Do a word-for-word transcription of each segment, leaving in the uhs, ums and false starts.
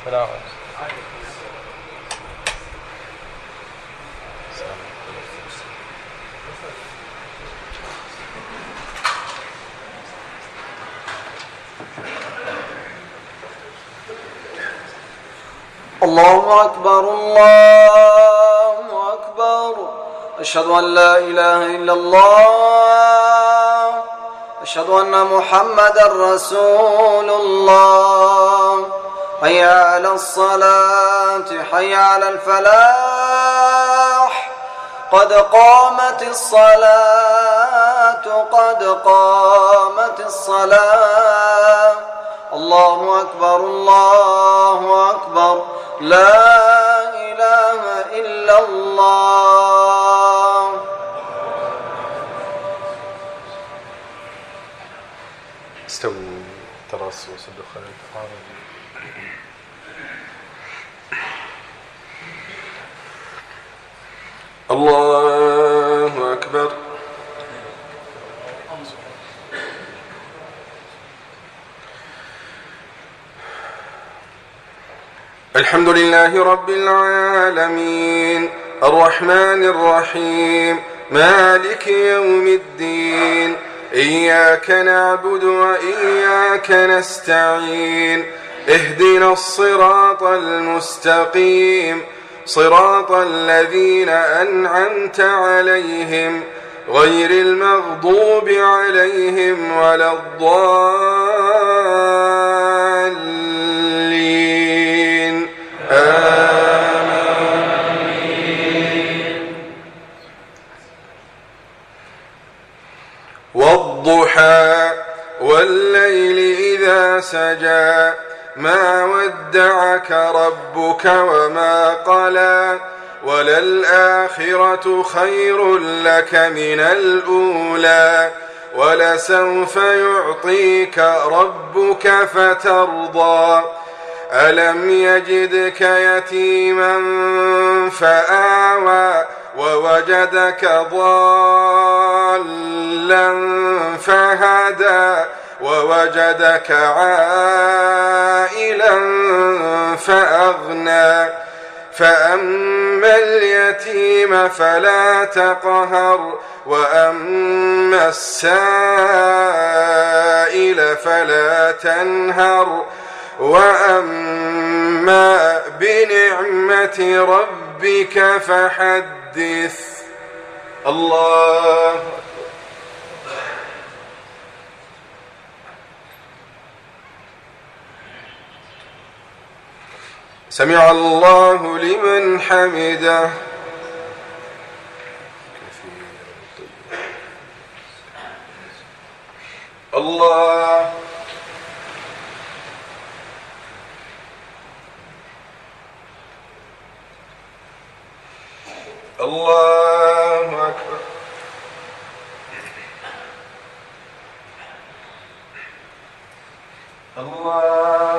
السلام. الله أكبر الله أكبر، أشهد أن لا إله إلا الله، أشهد أن محمدا رسول الله. حي على الصلاة، حي على الفلاح، قد قامت الصلاة، قد قامت الصلاة. الله أكبر الله أكبر، لا إله إلا الله. استووا تراصوا وصدوا خلال التقارب. الله أكبر. الحمد لله رب العالمين، الرحمن الرحيم، مالك يوم الدين، إياك نعبد وإياك نستعين، اهدنا الصراط المستقيم، صراط الذين أنعمت عليهم غير المغضوب عليهم ولا الضالين، آمين. والضحى والليل إذا سجى، ما ودعك ربك وما قلى، وللآخرة خير لك من الأولى، ولسوف يعطيك ربك فترضى. ألم يجدك يتيما فآوى، ووجدك ضالا فهدى، ووجدك عائلا فأغنى. فأما اليتيم فلا تقهر، وأما السائل فلا تنهر، وأما بنعمة ربك فحدث. الله. سمع الله لمن حمده. الله. الله أكبر. الله.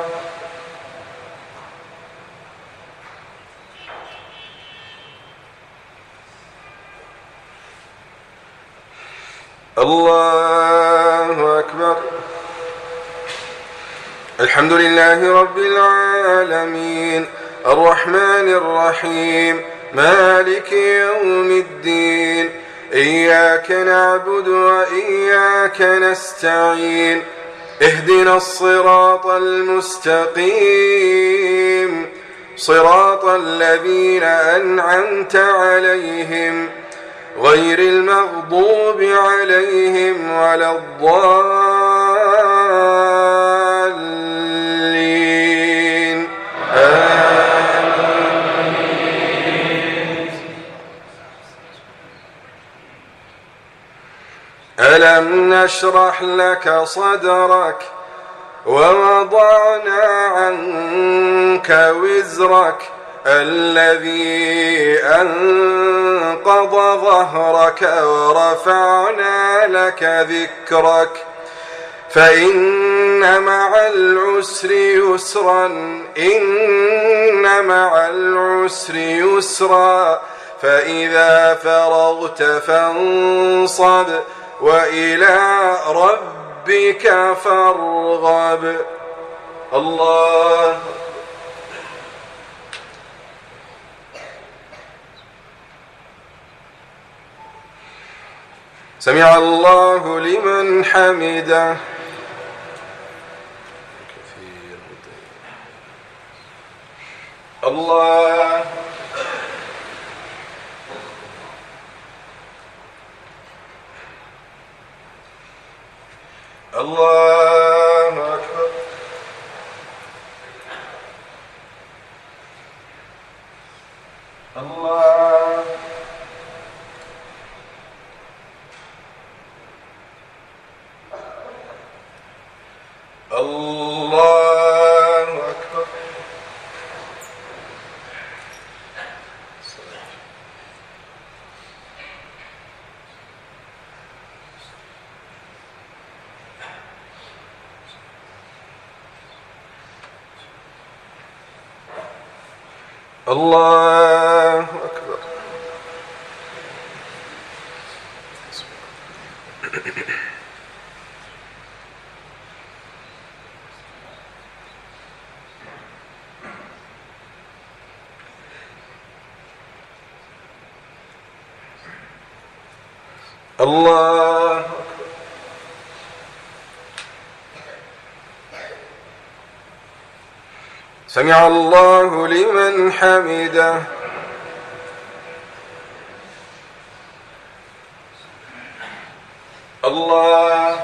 الله أكبر. الحمد لله رب العالمين، الرحمن الرحيم، مالك يوم الدين، إياك نعبد وإياك نستعين، اهدنا الصراط المستقيم، صراط الذين أنعمت عليهم غير المغضوب عليهم ولا الضالين، آمين. ألم نشرح لك صدرك ووضعنا عنك وزرك الذي أنقض ظهرك ورفعنا لك ذكرك، فإن مع العسر يسرا، إن مع العسر يسرا، فإذا فرغت فانصب وإلى ربك فارغب. الله. سمع الله لمن حمده. الله الله أكبر. الله الله أكبر. الله أكبر. الله أكبر. سمع الله لمن حمده. الله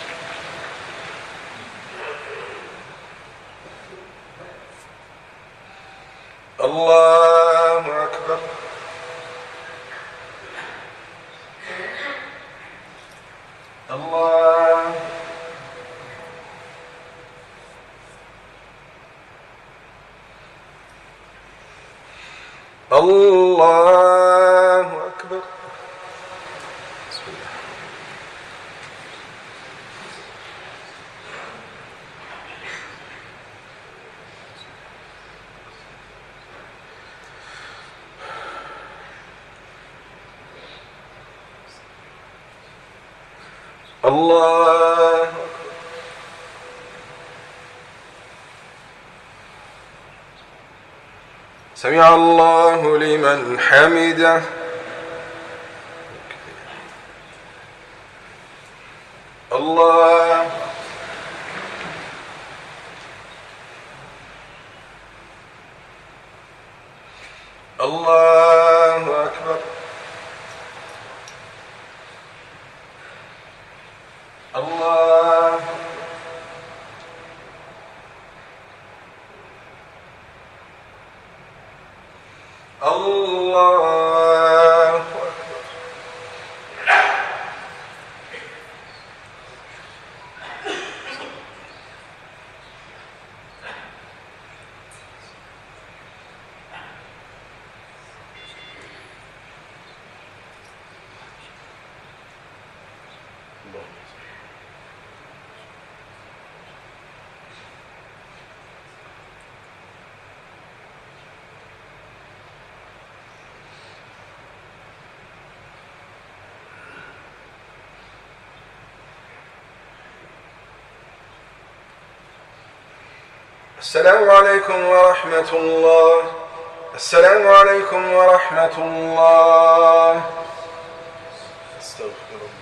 الله أكبر. الله الله أكبر. الله سمع الله لمن حمده. الله الله أكبر. الله الله السلام عليكم ورحمة الله. السلام عليكم ورحمة الله. استغفر الله.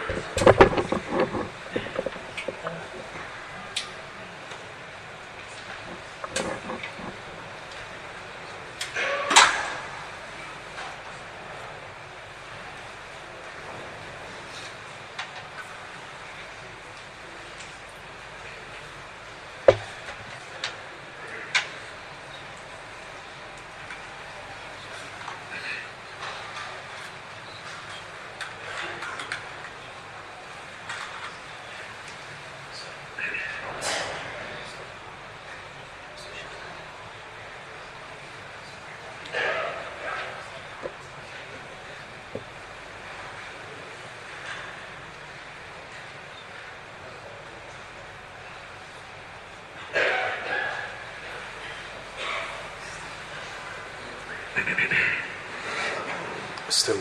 استووا.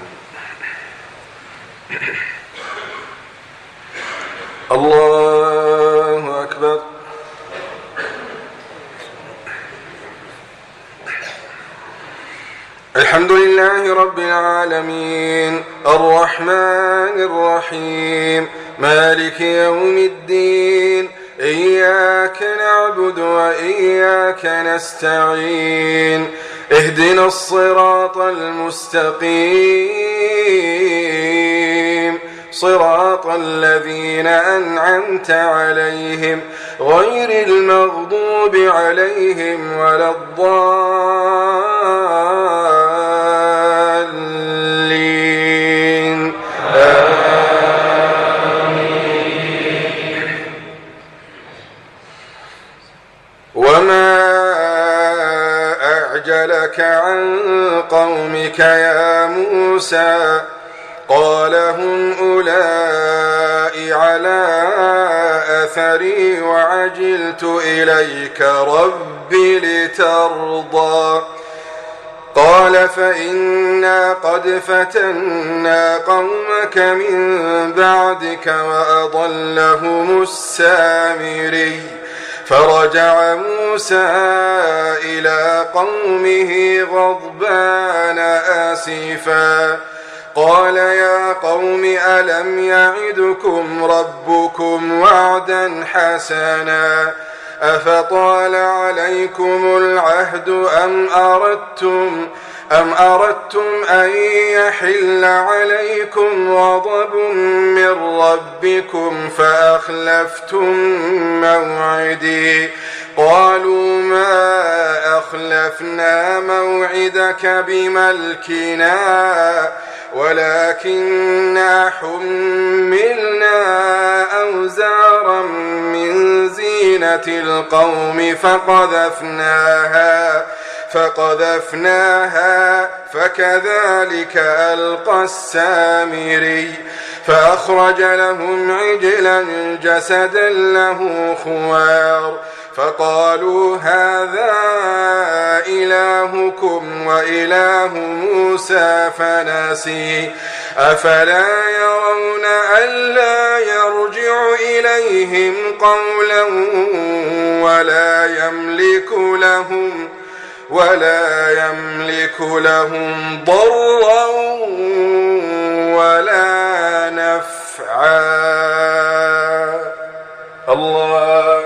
الله أكبر. الحمد لله رب العالمين الرحمن الرحيم مالك يوم الدين إياك نعبد وإياك نستعين اهدنا الصراط المستقيم صراط الذين أنعمت عليهم غير المغضوب عليهم ولا الضالين آمين. وما أعجلك عن قومك يا موسى قال هم أولئك على أثري وعجلت إليك ربي لترضى قال فإنا قد فتنا قومك من بعدك وأضلهم السامري فرجع موسى إلى قومه غضبان آسفا قال يا قوم ألم يعدكم ربكم وعدا حسنا أفطال عليكم العهد أم أردتم أم أردتم أن يحل عليكم غضب من ربكم فأخلفتم موعدي قالوا ما أخلفنا موعدك بملكنا ولكننا حملنا أوزارا من زينة القوم فقذفناها فقذفناها فكذلك ألقى السامري فأخرج لهم عجلا جسدا له خوار فقالوا هذا إلهكم وإله موسى فنسي أفلا يرون ألا يرجع إليهم قولا ولا يملك لهم ولا يملك لهم ضرا ولا نفعا. الله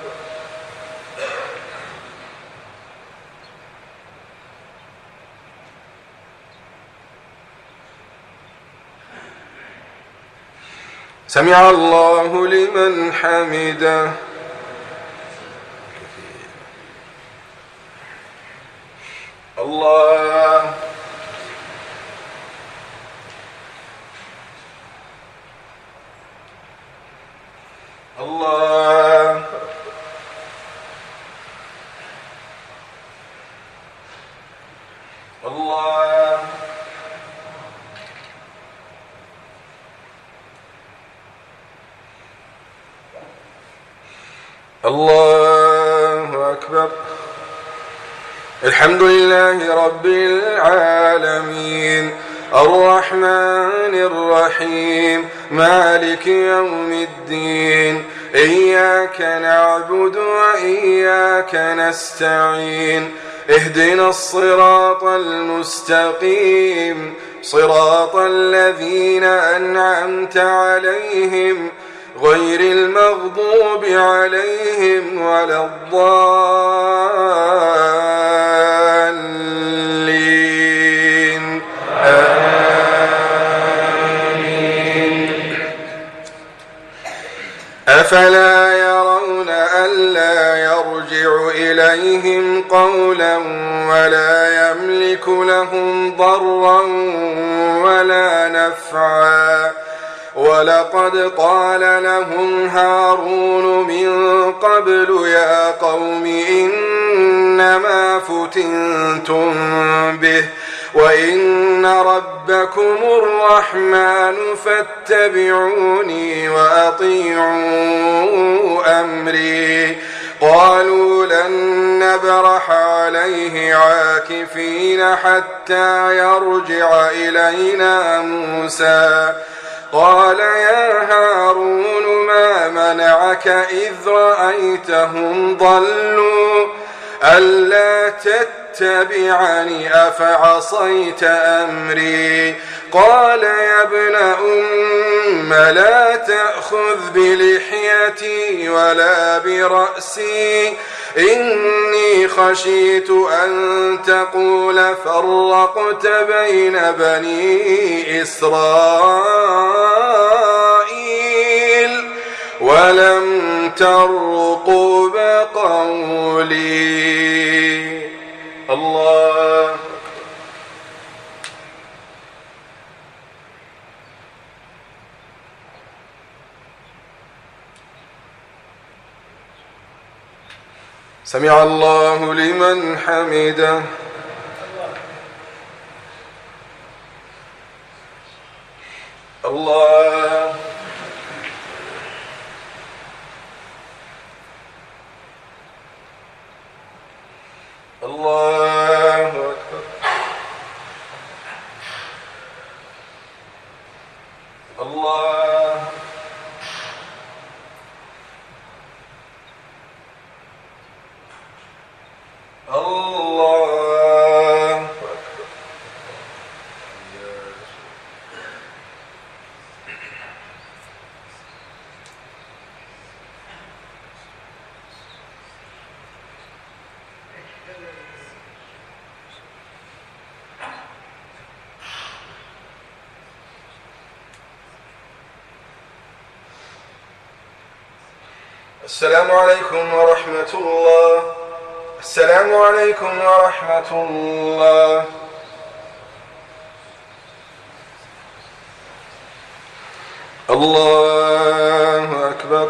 سمع الله لمن حمده. الله الله الله الله أكبر. الحمد لله رب العالمين الرحمن الرحيم مالك يوم الدين إياك نعبد وإياك نستعين اهدنا الصراط المستقيم صراط الذين أنعمت عليهم غير المغضوب عليهم ولا الضالين آمين. أفلا يرون ألا يرجع إليهم قولا ولا يملك لهم ضرا ولا نفعا ولقد قال لهم هارون من قبل يا قوم إنما فتنتم به وإن ربكم الرحمن فاتبعوني وأطيعوا أمري قالوا لن نبرح عليه عاكفين حتى يرجع إلينا موسى قال يا هارون ما منعك إذ رأيتهم ضلوا ألا تتبعني أفعصيت أمري قال يا ابن أم لا تأخذ بلحيتي ولا برأسي إني خشيت أن تقول فرقت بين بني إسرائيل ولم ترقب قولي. الله سمع الله لمن حمده. الله الله أكبر. الله الله السلام عليكم ورحمة الله. السلام عليكم ورحمة الله. الله أكبر.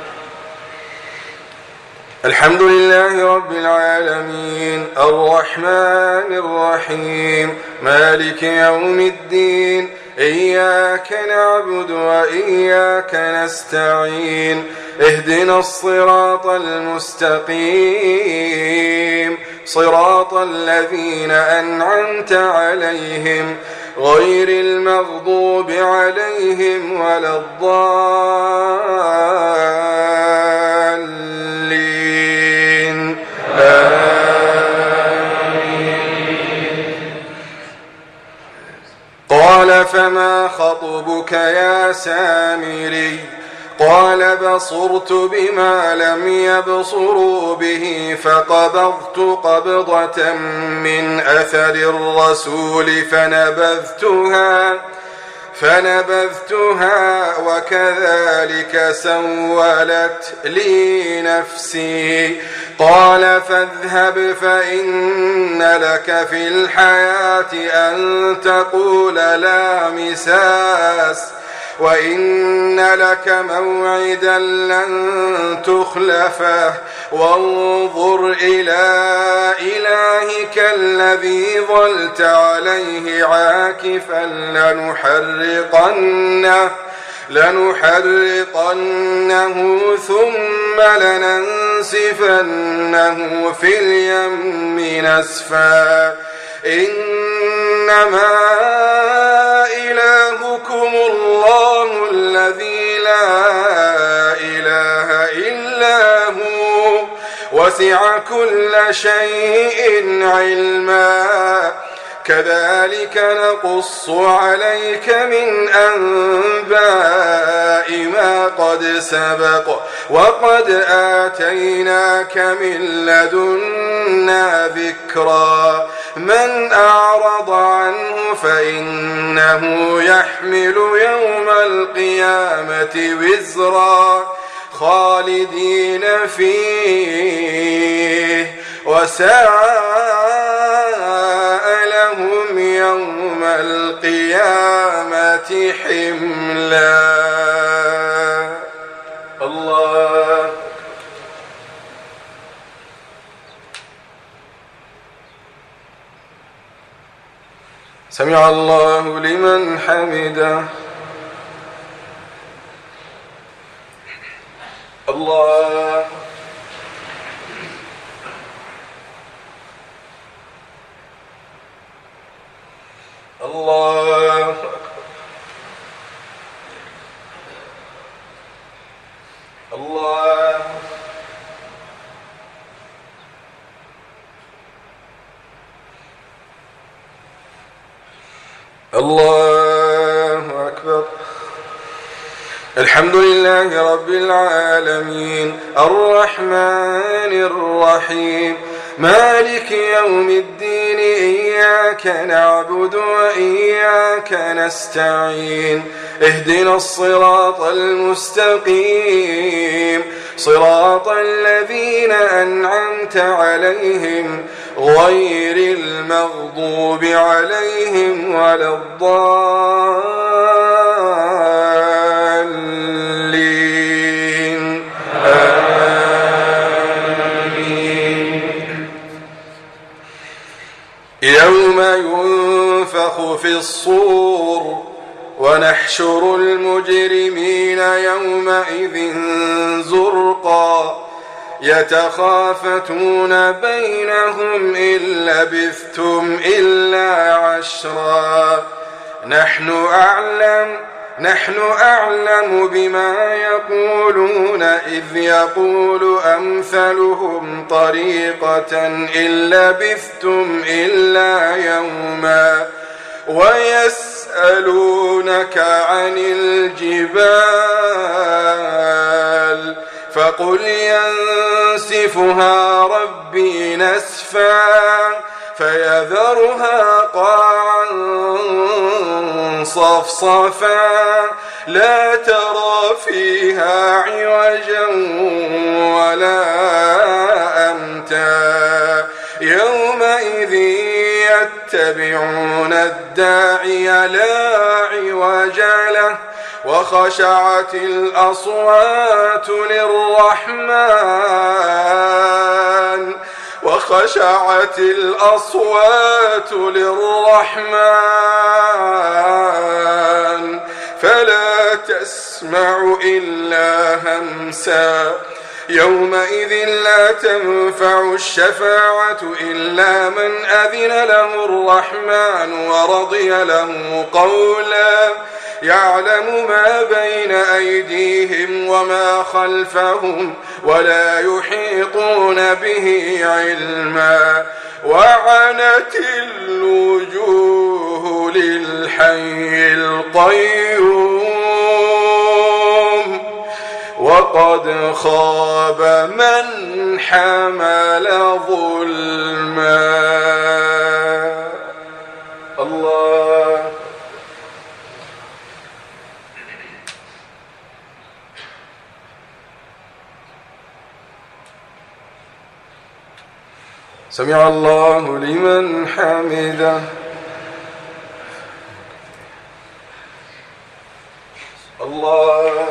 الحمد لله رب العالمين الرحمن الرحيم مالك يوم الدين إياك نعبد وإياك نستعين اهدنا الصراط المستقيم صراط الذين أنعمت عليهم غير المغضوب عليهم ولا الضالين آمين. قال فما خطبك يا سامري قال بصرت بما لم يبصروا به فقبضت قبضة من أثر الرسول فنبذتها فنبذتها وكذلك سولت لي نفسي قال فاذهب فإن لك في الحياة أن تقول لا مساس وإن لك موعدا لن تخلفه وانظر إلى إلهك الذي ظلت عليه عاكفا لنحرقنه لنحرقنه ثم لننسفنه في اليم نسفا إنما إلهكم الله الذي لا إله إلا هو وسع كل شيء علما كذلك نقص عليك من أنباء ما قد سبق وقد آتيناك من لدنا ذكرا من أعرض عنه فإنه يحمل يوم القيامة وزرا خالدين فيه وساء لهم يوم القيامة حملا. الله سمع الله لمن حمده. الله الله الله الله أكبر. الحمد لله رب العالمين الرحمن الرحيم مالك يوم الدين إياك نعبد وإياك نستعين اهدنا الصراط المستقيم صراط الذين أنعمت عليهم غير المغضوب عليهم ولا الضالين آمين. يوم ينفخ في الصور ونحشر المجرمين يومئذ زرقا يتخافتون بينهم إن لبثتم إلا عشرا نحن أعلم نحن أعلم بما يقولون إذ يقول أمثلهم طريقة إن لبثتم إلا يوما ويسألونك عن الجبال فقل ينسفها ربي نسفا فيذرها قاعا صفصفا لا ترى فيها عوجا ولا أمتا يومئذ يتبعون الداعي لا عوج له وخشعت الأصوات للرحمن وخشعت الأصوات للرحمن فلا تسمع إلا همسا يومئذ لا تنفع الشفاعة إلا من أذن له الرحمن ورضي له قولا يعلم ما بين أيديهم وما خلفهم ولا يحيطون به علما وعنت الوجوه للحي القيوم وقد خاب من حمل ظلما. الله سمع الله لمن حمده. الله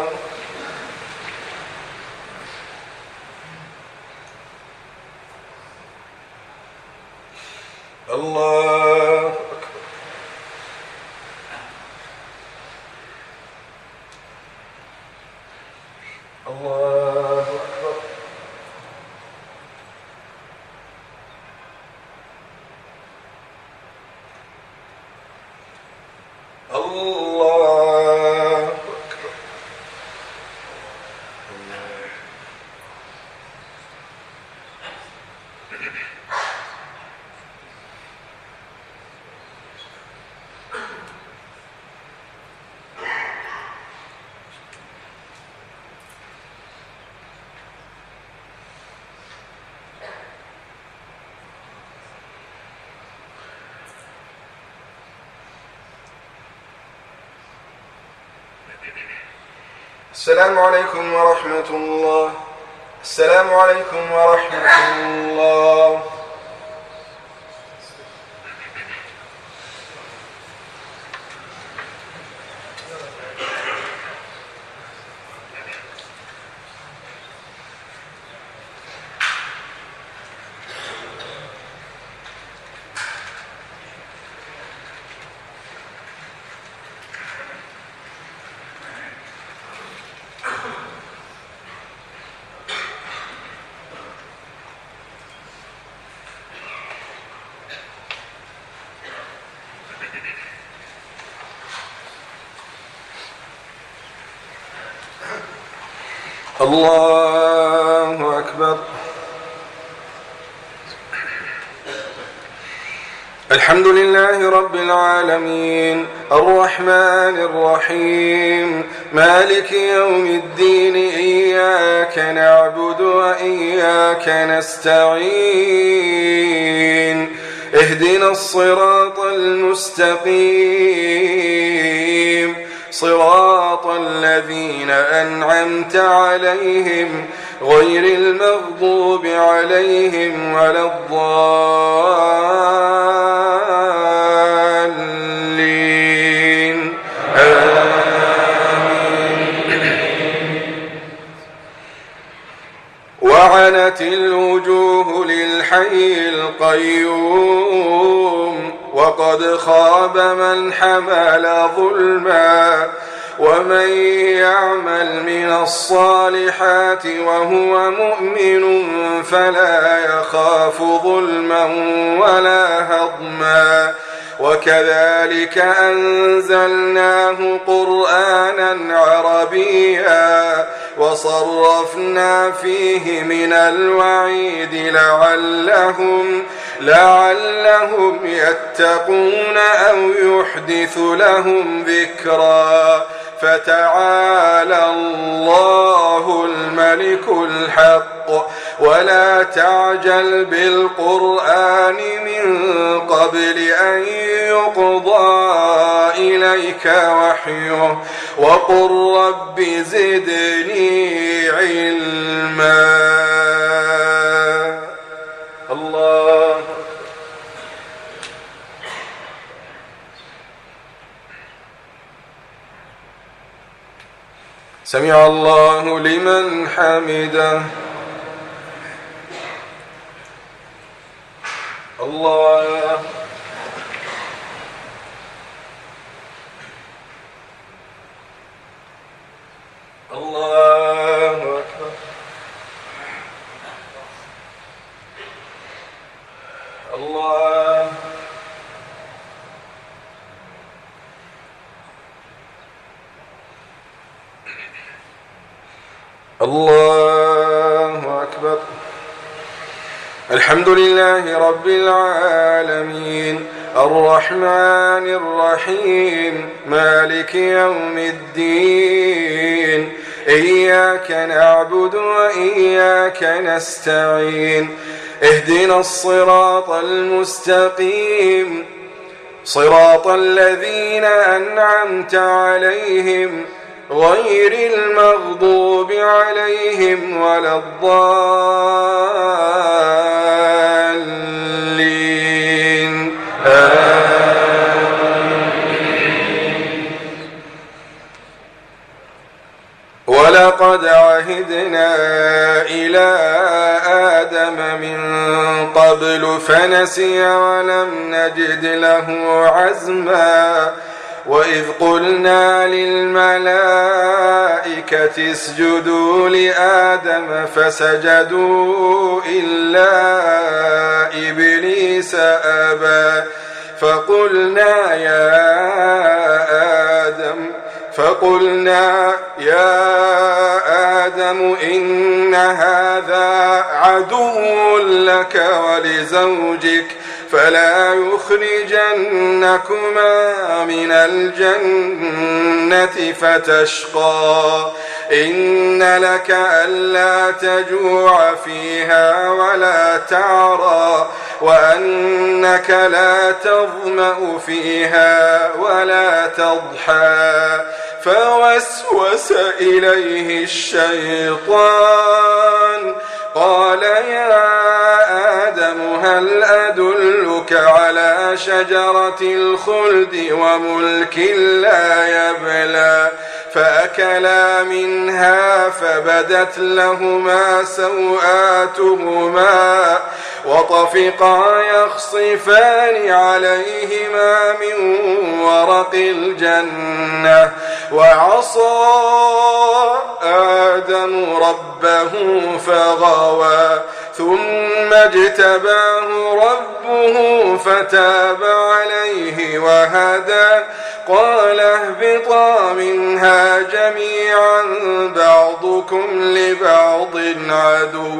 الله أكبر. الله أكبر. الله أكبر. السلام عليكم ورحمة الله. السلام عليكم ورحمة الله. الله أكبر. الحمد لله رب العالمين الرحمن الرحيم مالك يوم الدين إياك نعبد وإياك نستعين اهدنا الصراط المستقيم صراط الذين أنعمت عليهم غير المغضوب عليهم ولا الضالين آمين. وعنت الوجوه للحي القيوم وقد خاب من حمل ظلما ومن يعمل من الصالحات وهو مؤمن فلا يخاف ظلما ولا هضما وكذلك أنزلناه قرآنا عربيا وصرفنا فيه من الوعيد لعلهم لعلهم يتقون أو يحدث لهم ذكرا فتعالى الله الملك الحق ولا تعجل بالقرآن من قبل أن يقضى إليك وحيه وقل رب زدني علما. الله سمع الله لمن حمده. الله الله أكبر. الله الله أكبر. الحمد لله رب العالمين الرحمن الرحيم مالك يوم الدين إياك نعبد وإياك نستعين اهدنا الصراط المستقيم صراط الذين أنعمت عليهم غير المغضوب عليهم ولا الضالين آمين. ولقد عهدنا إلى آدم من قبل فنسي ولم نجد له عزما وإذ قلنا للملائكة اسجدوا لآدم فسجدوا إلا إبليس أبى فقلنا يا آدم فقلنا يا آدم إن هذا عدو لك ولزوجك فلا يخرجنكما من الجنة فتشقى إن لك ألا تجوع فيها ولا تعرى وأنك لا تظمأ فيها ولا تضحى فوسوس إليه الشيطان قال يا آدم هل أدلك على شجرة الخلد وملك لا يبلى فأكلا منها فبدت لهما سوآتهما وطفقا يخصفان عليهما من ورق الجنة وعصى آدم ربه فغوى ثم اجتباه ربه فتاب عليه وهدى قال اهبطا منها جميعا بعضكم لبعض عدو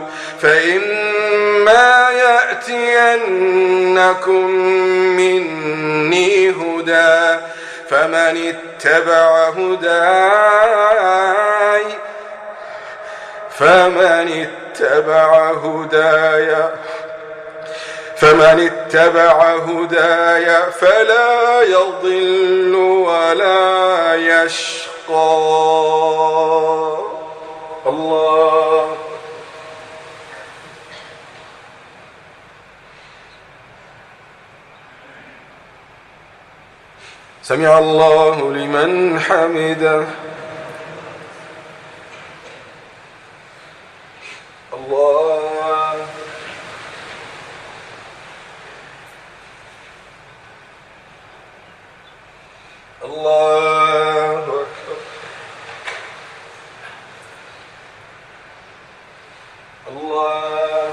فإما يأتينكم مني هدى فمن اتبع هداي فمن اتبع هداي فمن اتبع هداي فلا يضل ولا يشقى. الله سمع الله لمن حمده. الله الله أكبر. الله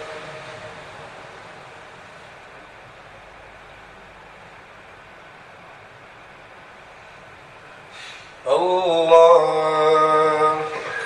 الله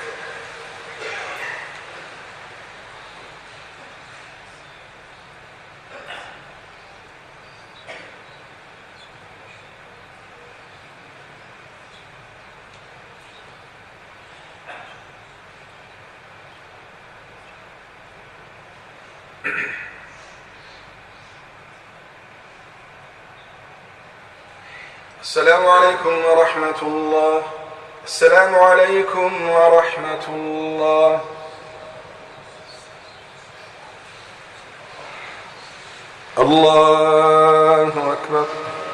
السلام عليكم ورحمة الله. السلام عليكم ورحمة الله. الله أكبر.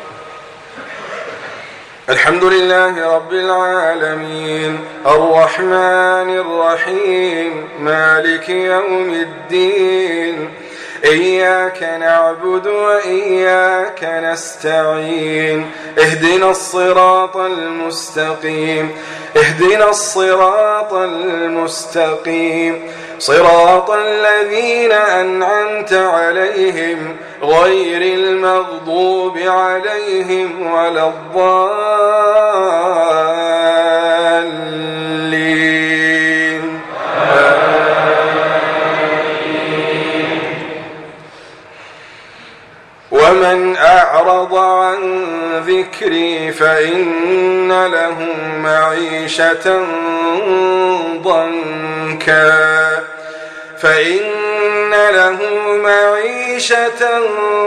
الحمد لله رب العالمين الرحمن الرحيم مالك يوم الدين إياك نعبد وإياك نستعين اهدنا الصراط المستقيم اهدنا الصراط المستقيم صراط الذين أنعمت عليهم غير المغضوب عليهم ولا الضالين. ومن أعرض عن ذكري فإن له معيشة ضنكا فإن له معيشة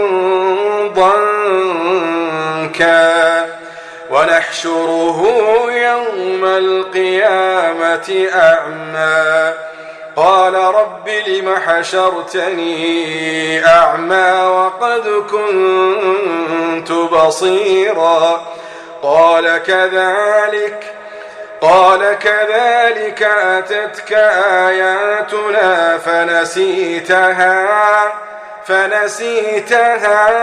ضنكا ونحشره يوم القيامة أعمى قال رب لم حشرتني أعمى وقد كنت بصيرا قال كذلك قال كذلك أتتك آياتنا فنسيتها فنسيتها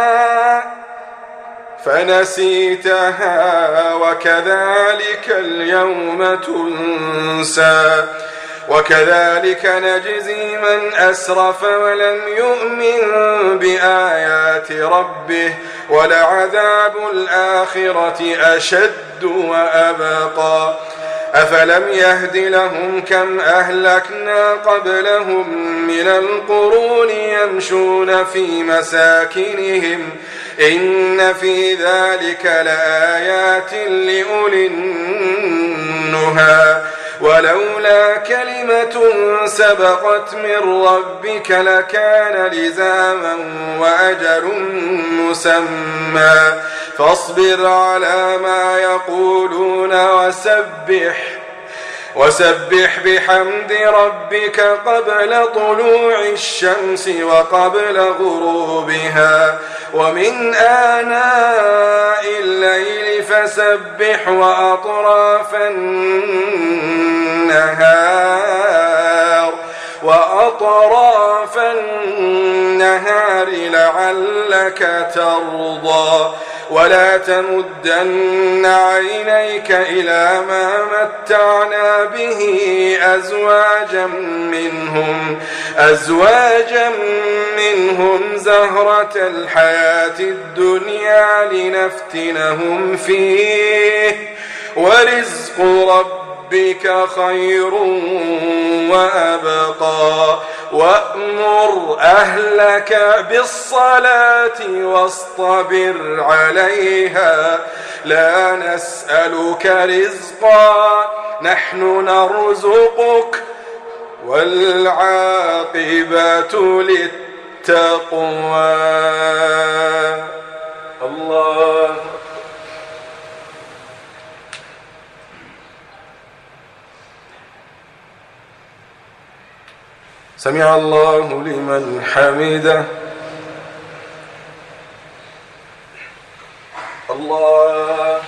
فنسيتها وكذلك اليوم تنسى وكذلك نجزي من أسرف ولم يؤمن بآيات ربه ولعذاب الآخرة أشد وأبقى أفلم يهد لهم كم أهلكنا قبلهم من القرون يمشون في مساكنهم إن في ذلك لآيات لأولي النهى ولولا كلمة سبقت من ربك لكان لزاما وأجل مسمى فاصبر على ما يقولون وسبح وسبح بحمد ربك قبل طلوع الشمس وقبل غروبها ومن آناء الليل فسبح وأطراف النهار وأطراف النهار لعلك ترضى ولا تمدن عينيك إلى ما متعنا به أزواجا منهم أزواجا منهم زهرة الحياة الدنيا لنفتنهم فيه ورزق ربك خير وأبقى وأمر أهلك بالصلاة واصطبر عليها لا نسألك رزقا نحن نرزقك والعاقبة للتقوى. الله سمع الله لمن حمده. الله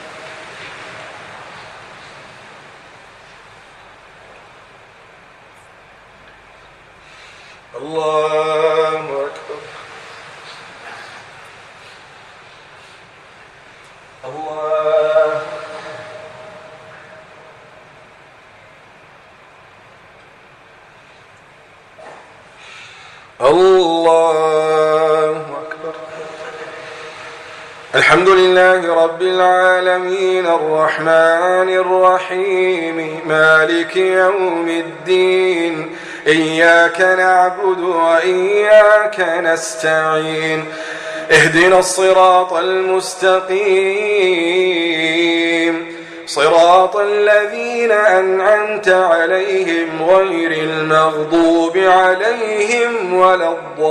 الله أكبر. الله الله أكبر. الحمد لله رب العالمين الرحمن الرحيم مالك يوم الدين إياك نعبد وإياك نستعين اهدنا الصراط المستقيم صراط الذين أنعمت عليهم غير المغضوب عليهم ولا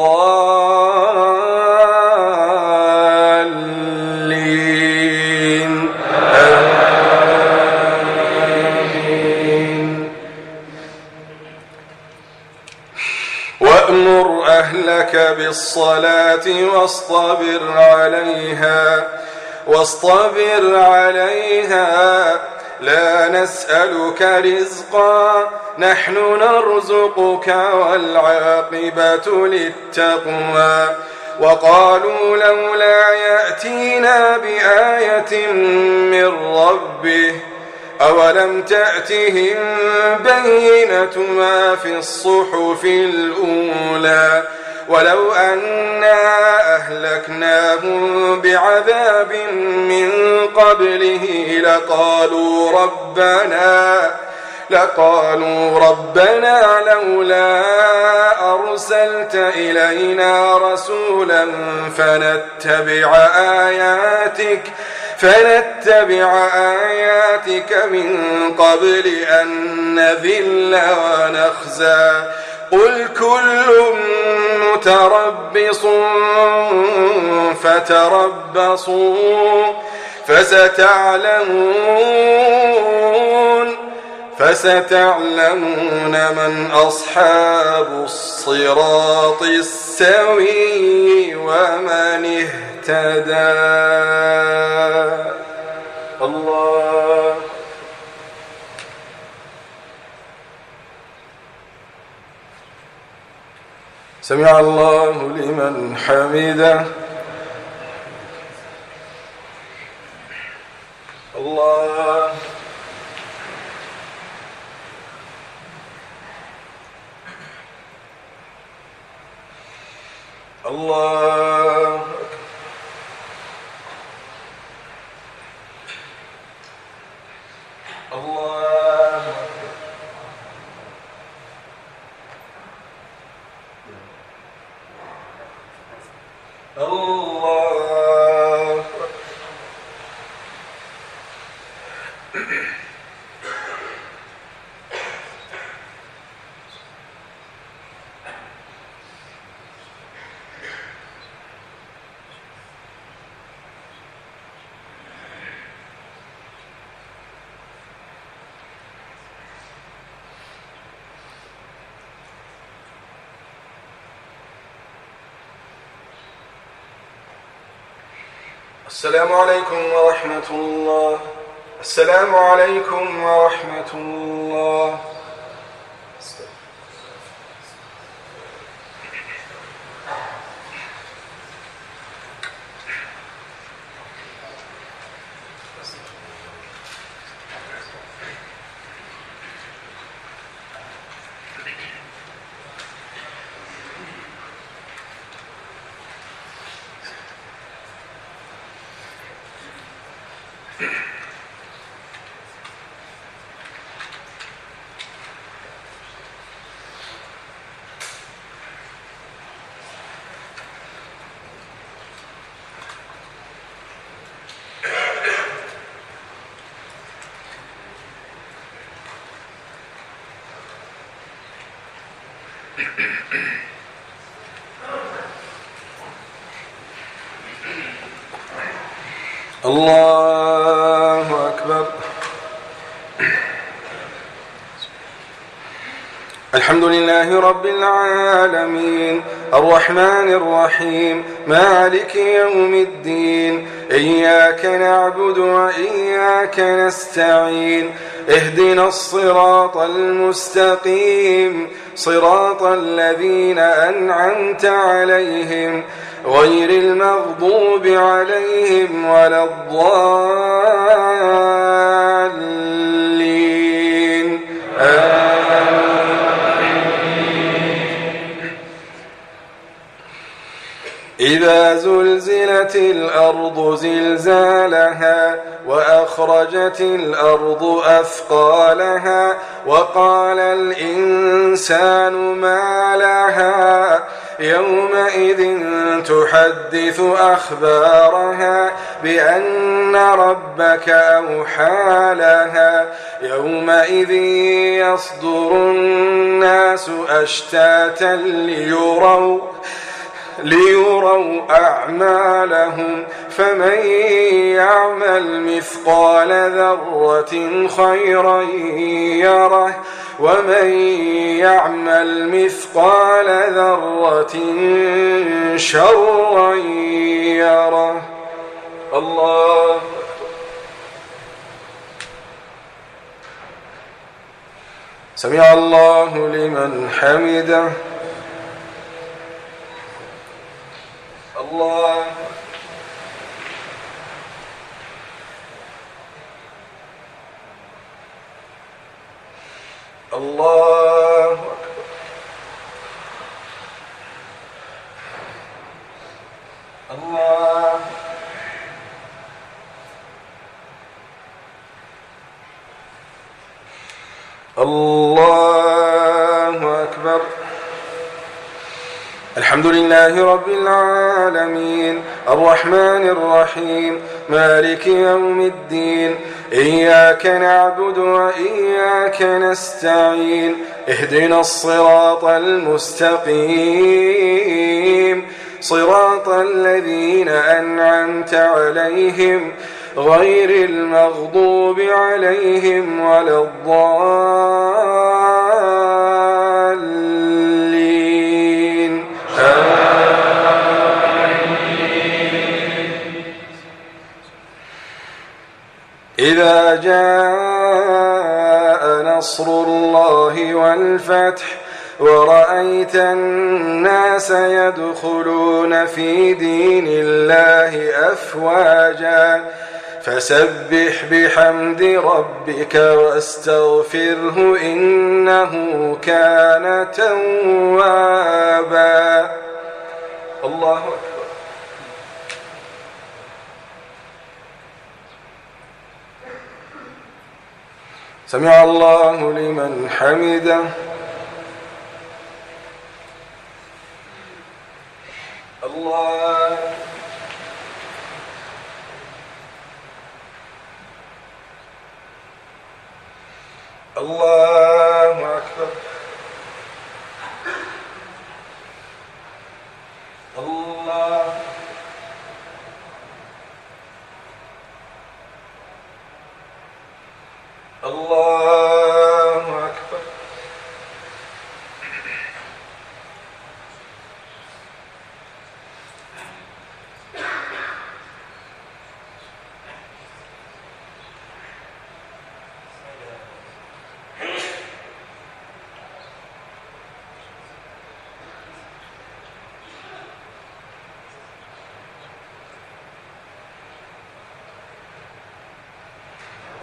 الضالين آمين. وأمر أهلك بالصلاة واصطبر عليها واصطبر عليها لا نسألك رزقا نحن نرزقك والعاقبة للتقوى. وقالوا لولا يأتينا بآية من ربه أولم تأتهم بينة ما في الصحف الأولى ولو أنا أهلكناهم بعذاب من قبله لقالوا ربنا لقالوا ربنا لولا أرسلت إلينا رسولا فنتبع آياتك فنتبع آياتك من قبل أن نذل ونخزى قل كل متربص فتربصوا فستعلمون فستعلمون من أصحاب الصراط السوي ومن اهتدى. الله سمع الله لمن حمده. الله الله الله الله السلام عليكم ورحمة الله. السلام عليكم ورحمة الله. الله أكبر. الحمد لله رب العالمين الرحمن الرحيم مالك يوم الدين إياك نعبد وإياك نستعين اهدنا الصراط المستقيم صراط الذين أنعمت عليهم غير المغضوب عليهم ولا الضالين آمين. إذا زلزلت الأرض زلزالها وأخرجت الأرض أثقالها وقال الإنسان ما لها يومئذ تحدث أخبارها بأن ربك أوحى لها يومئذ يصدر الناس أشتاتا ليروا ليروا أعمالهم فمن يعمل مثقال ذرة خيرا يره ومن يعمل مثقال ذرة شرا يره. الله سمع الله لمن حمده. الله الله أكبر. الله الله أكبر. الحمد لله رب العالمين الرحمن الرحيم مالك يوم الدين إياك نعبد وإياك نستعين اهدنا الصراط المستقيم صراط الذين أنعمت عليهم غير المغضوب عليهم ولا الضالين إذا جاء نصر الله والفتح ورأيت الناس يدخلون في دين الله أفواجا فسبح بحمد ربك واستغفره إنه كان توابا. الله أكبر. سمع الله لمن حمده. الله الله أكبر. الله الله أكبر.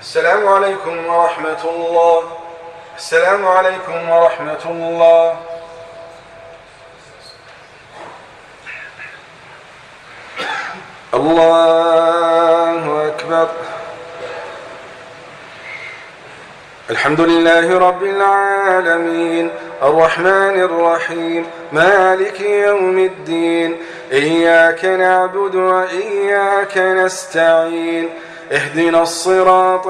السلام عليكم ورحمة الله. السلام عليكم ورحمة الله. الله أكبر. الحمد لله رب العالمين الرحمن الرحيم مالك يوم الدين إياك نعبد وإياك نستعين اهدنا الصراط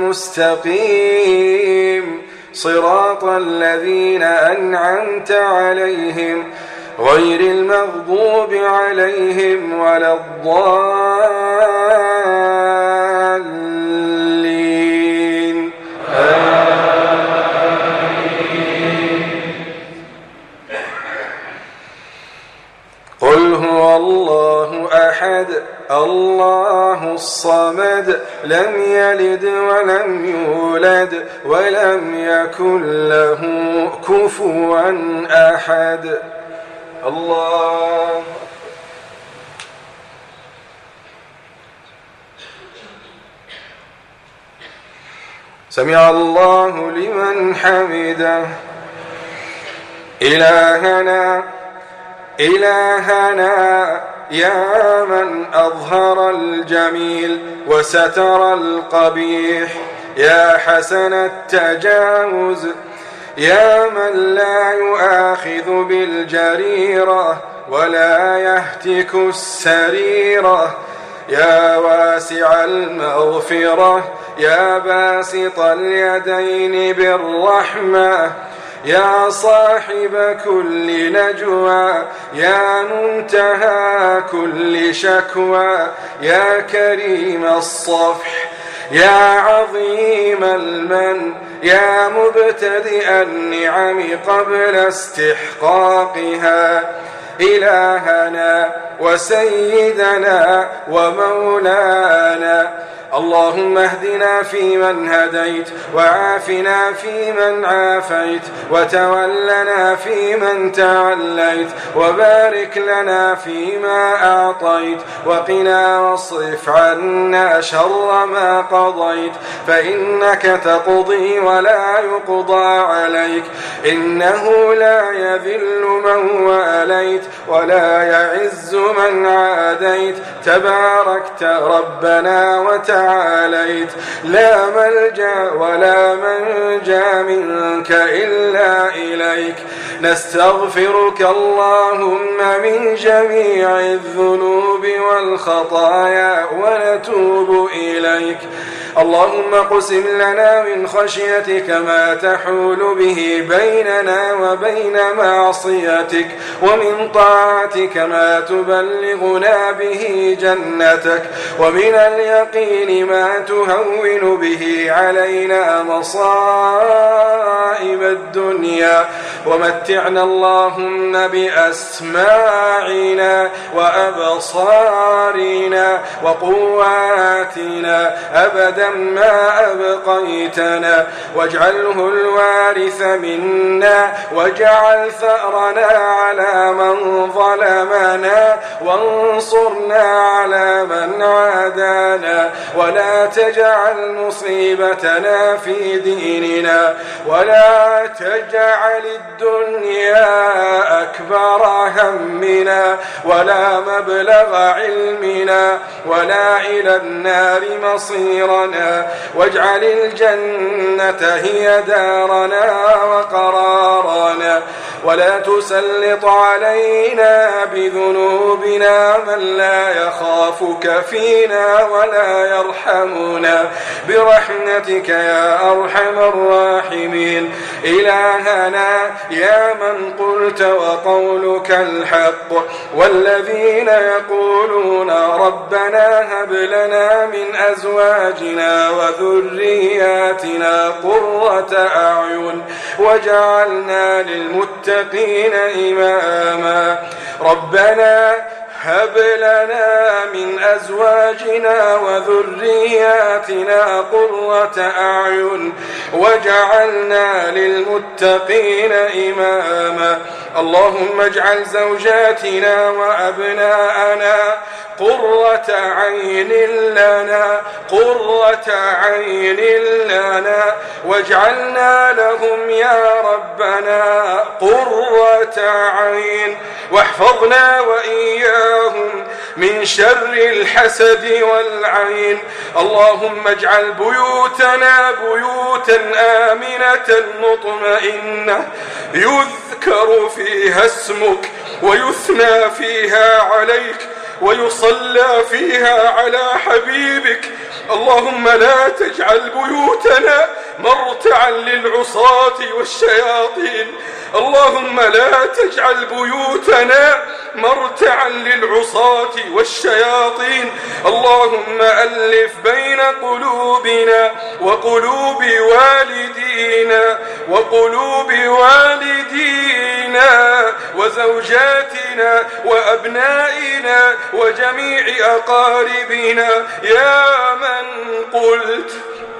المستقيم صراط الذين أنعمت عليهم غير المغضوب عليهم ولا الضالين قل هو الله أحد الله الصمد لم يلد ولم يولد ولم يكن له كفوا أحد. الله. سمع الله لمن حمده. إلهنا إلهنا يا من أظهر الجميل وستر القبيح يا حسن التجاوز يا من لا يؤاخذ بالجريرة ولا يهتك السريرة يا واسع المغفرة يا باسط اليدين بالرحمة يا صاحب كل نجوى يا منتهى كل شكوى يا كريم الصفح يا عظيم المن يا مبتدئ النعم قبل استحقاقها إلهنا وسيدنا ومولانا اللهم اهدنا فيمن هديت وعافنا فيمن عافيت وتولنا فيمن توليت وبارك لنا فيما أعطيت وقنا واصرف عنا شر ما قضيت فإنك تقضي ولا يقضى عليك إنه لا يذل من واليت ولا يعز من عاديت تباركت ربنا وتعاليت عليت لا ملجأ ولا منجا منك إلا إليك نستغفرك اللهم من جميع الذنوب والخطايا ونتوب إليك اللهم قسم لنا من خشيتك ما تحول به بيننا وبين معصيتك ومن طاعتك ما تبلغنا به جنتك ومن اليقين ما تهون به علينا مصائب الدنيا ومتعنا اللهم بأسماعنا وأبصارنا وقواتنا أبدا ما أبقيتنا واجعله الوارث منا واجعل ثأرنا على من ظلمنا وانصرنا على من عادانا ولا تجعل مصيبتنا في ديننا ولا تجعل الدنيا أكبر همنا ولا مبلغ علمنا ولا إلى النار مصيرنا واجعل الجنة هي دارنا وقرارنا ولا تسلط علينا بذنوبنا من لا يخافك فينا ولا يرحمنا برحمتك يا أرحم الراحمين إلهنا يا من قلت وقولك الحق والذين يقولون ربنا هب لنا من أزواجنا وذرياتنا قرة أعين وجعلنا للمتقين إماما ربنا هب لنا من أزواجنا وذرياتنا قرة أعين وجعلنا للمتقين إماما اللهم اجعل زوجاتنا وأبناءنا قرة عين لنا قرة عين لنا واجعلنا لهم يا ربنا قرة عين، واحفظنا وإياهم من شر الحسد والعين. اللهم اجعل بيوتنا بيوتا آمنة مطمئنة يذكر فيها اسمك ويثنى فيها عليك ويصلى فيها على حبيبك. اللهم لا تجعل بيوتنا مرتعا للعصاة والشياطين. اللهم لا تجعل بيوتنا مرتعا للعصاة والشياطين. اللهم ألف بين قلوبنا وقلوب والدينا وقلوب والدينا وزوجاتنا وأبنائنا وجميع أقاربنا يا من قلت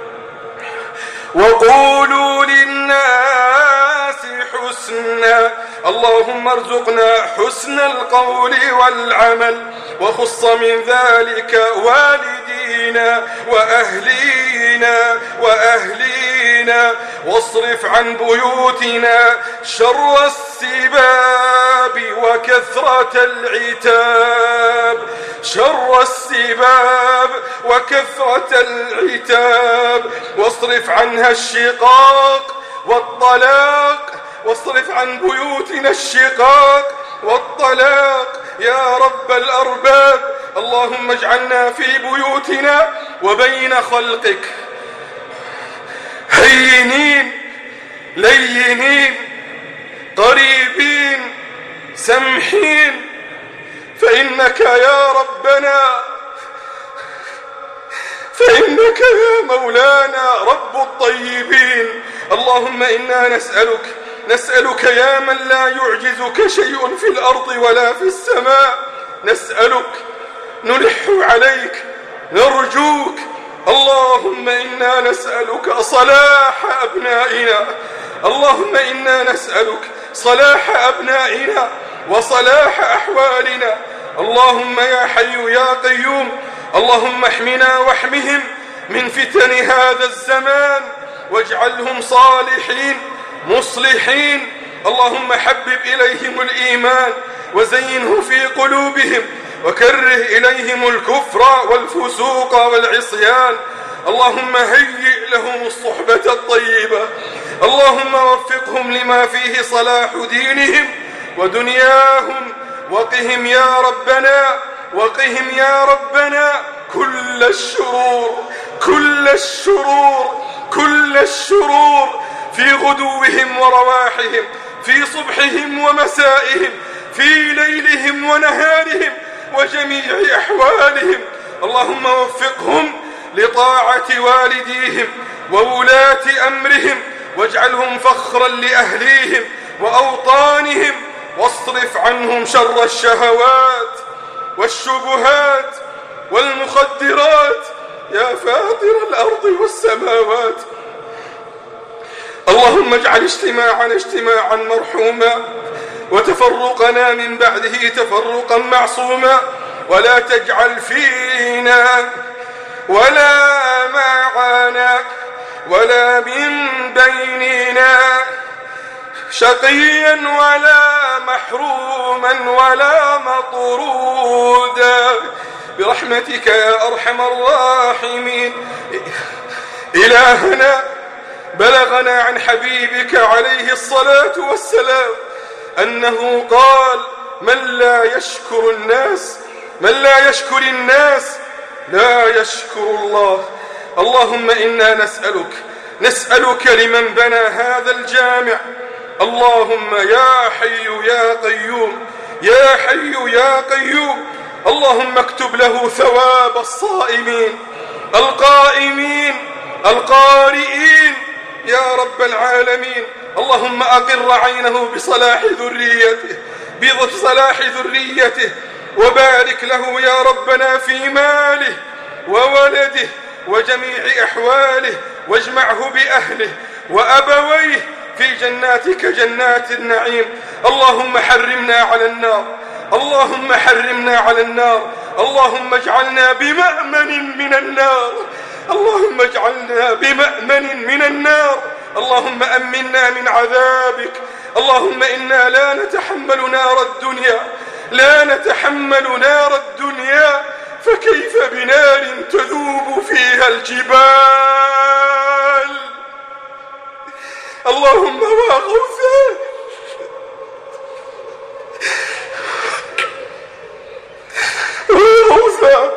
وقولوا للناس حسنا. اللهم ارزقنا حسن القول والعمل، وخص من ذلك والدينا وأهلينا وأهلينا، واصرف عن بيوتنا شر السباب وكثرة العتاب شر السباب وكثرة العتاب، واصرف عنها الشقاق والطلاق واصرف عن بيوتنا الشقاق والطلاق يا رب الأرباب. اللهم اجعلنا في بيوتنا وبين خلقك هينين لينين قريبين سمحين، فإنك يا ربنا فإنك يا مولانا رب الطيبين. اللهم إنا نسألك نسألك يا من لا يعجزك شيء في الأرض ولا في السماء، نسألك نلح عليك نرجوك. اللهم إنا نسألك صلاح أبنائنا اللهم إنا نسألك صلاح أبنائنا وصلاح أحوالنا. اللهم يا حي يا قيوم، اللهم احمنا واحمهم من فتن هذا الزمان واجعلهم صالحين مصلحين. اللهم حبب إليهم الإيمان وزينه في قلوبهم وكره إليهم الكفر والفسوق والعصيان. اللهم هيئ لهم الصحبة الطيبة. اللهم وفقهم لما فيه صلاح دينهم ودنياهم، وقهم يا ربنا وقهم يا ربنا كل الشرور كل الشرور كل الشرور في غدوهم ورواحهم، في صبحهم ومسائهم، في ليلهم ونهارهم وجميع أحوالهم. اللهم وفقهم لطاعة والديهم وولاة أمرهم، واجعلهم فخرا لأهليهم وأوطانهم، واصرف عنهم شر الشهوات والشبهات والمخدرات يا فاطر الأرض والسماوات. اللهم اجعل اجتماعنا اجتماعا مرحوما وتفرقنا من بعده تفرقا معصوما، ولا تجعل فينا ولا معنا ولا من بيننا شقيا ولا محروما ولا مطرودا برحمتك يا أرحم الراحمين. إلهنا بلغنا عن حبيبك عليه الصلاة والسلام أنه قال: من لا يشكر الناس من لا يشكر الناس لا يشكر الله. اللهم إنا نسألك نسألك لمن بنى هذا الجامع، اللهم يا حي يا قيوم يا حي يا قيوم، اللهم اكتب له ثواب الصائمين القائمين القارئين يا رب العالمين. اللهم أقر عينه بصلاح ذريته بصلاح ذريته وبارك له يا ربنا في ماله وولده وجميع أحواله، واجمعه بأهله وأبويه في جناتك جنات النعيم. اللهم حرمنا على النار، اللهم حرمنا على النار. اللهم اجعلنا بمأمن من النار، اللهم اجعلنا بمأمن من النار. اللهم أمنا من عذابك. اللهم إنا لا نتحمل نار الدنيا، لا نتحمل نار الدنيا، فكيف بنار تذوب فيها الجبال. اللهم واغوثا، واغوثا.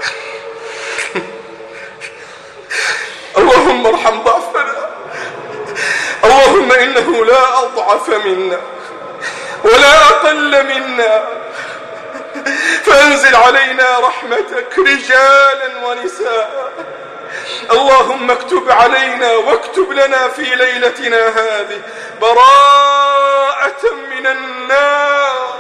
اللهم ارحم ضعفنا. اللهم إنه لا أضعف منا ولا أقل منا، فأنزل علينا رحمتك رجالا ونساء. اللهم اكتب علينا واكتب لنا في ليلتنا هذه براءة من النار.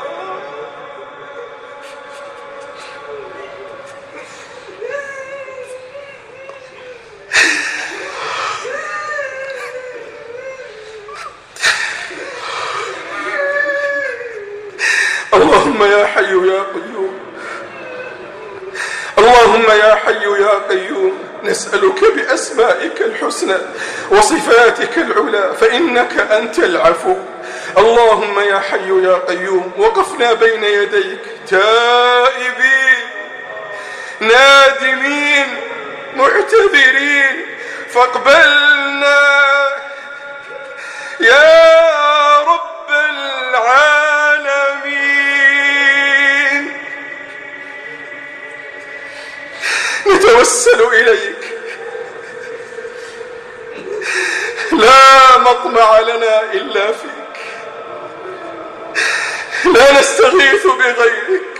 اللهم يا حي يا قيوم، اللهم يا حي يا قيوم، نسألك بأسمائك الحسنى وصفاتك العلى، فإنك أنت العفو. اللهم يا حي يا قيوم، وقفنا بين يديك تائبين نادمين معتذرين، فاقبلنا يا رب العالمين. نتوسل إليك، لا مطمع لنا إلا فيك، لا نستغيث بغيرك،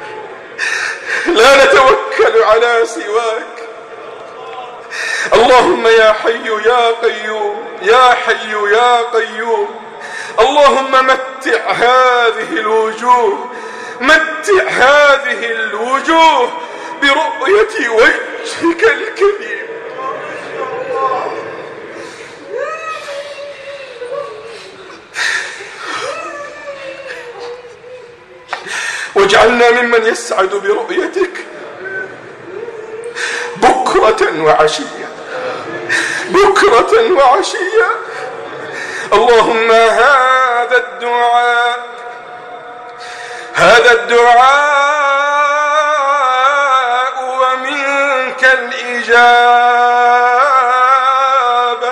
لا نتوكل على سواك. اللهم يا حي يا قيوم، يا حي يا قيوم، اللهم متع هذه الوجوه، متع هذه الوجوه برؤية وجهك الكريم. واجعلنا ممن يسعد برؤيتك بكرة وعشية، بكرة وعشية. اللهم هذا الدعاء، هذا الدعاء ومنك الإجابة.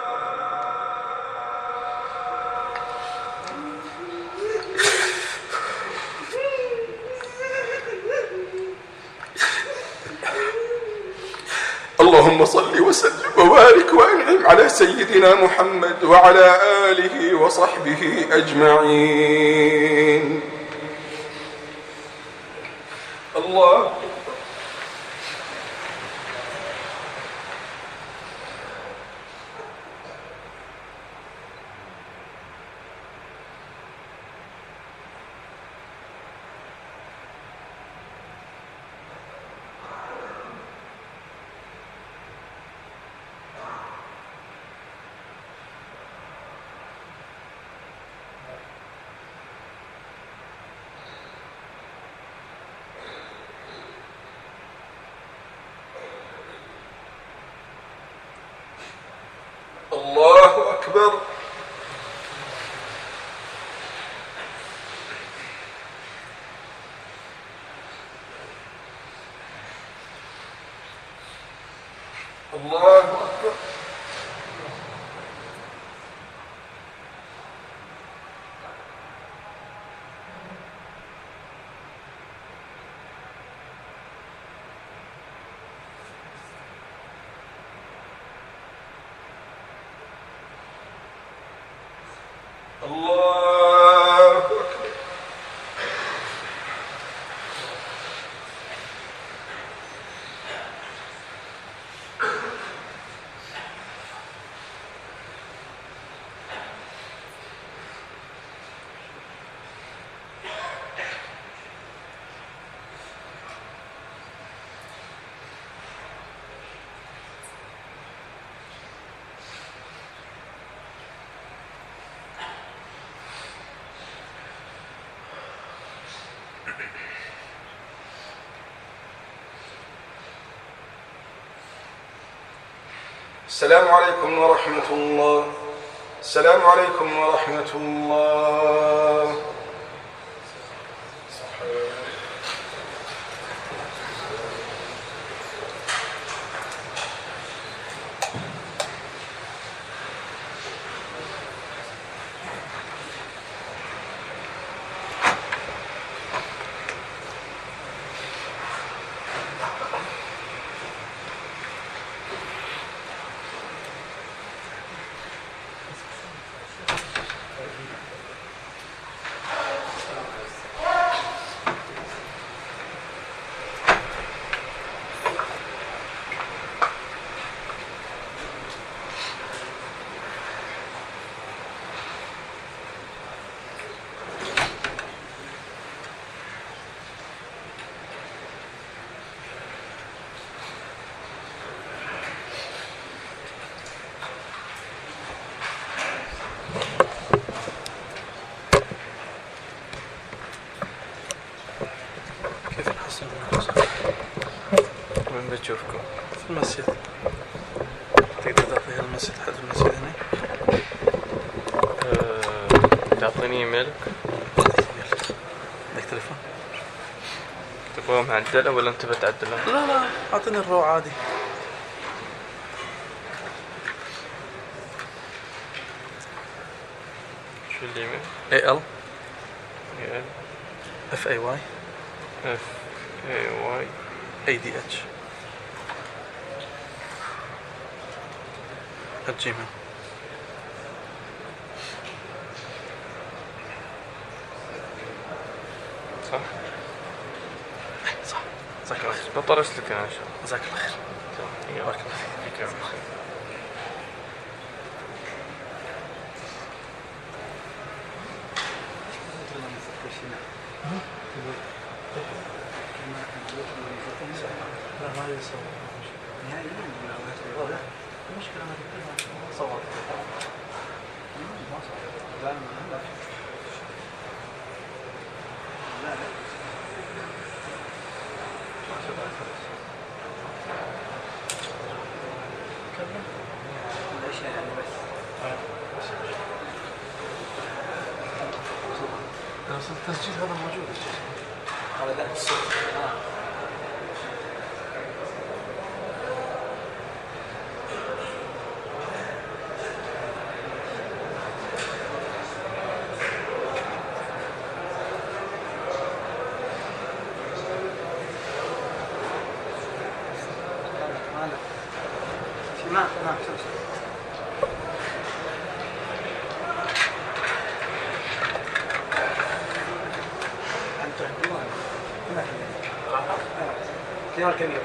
اللهم صل وسلم وبارك وأنعم على سيدنا محمد وعلى آله وصحبه أجمعين. الله الله أكبر. الله أكبر. الله أكبر. السلام عليكم ورحمة الله. السلام عليكم ورحمة الله. وين بتشوفكم؟ في المسجد. تقدر تعطيها المسجد حد المسجد هنا؟ أه... تعطيني ايميلك؟ عندك تليفون؟ تبغى معدلة ولا انت بتعدلها؟ لا لا اعطيني الرو عادي. شو الايميل؟ اي ال اي ال اف اي واي اف اي واي اي دي اتش الجيميل. صح؟ صح. جزاك الله خير. بطل ارسلك انا ان شاء الله. جزاك الله خير. بارك الله فيك. لا ما يصور نهائيا ولا المشكلة ما تكون صور ما صور لا لا لا كمل الاشياء يعني بس بس التسجيل هذا موجود هذا ده الصوت اه ما ما أنت عندنا هنا خيار كبير.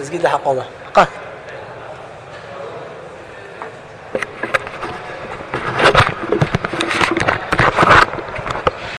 تسجيل ده حق واضح. حقك.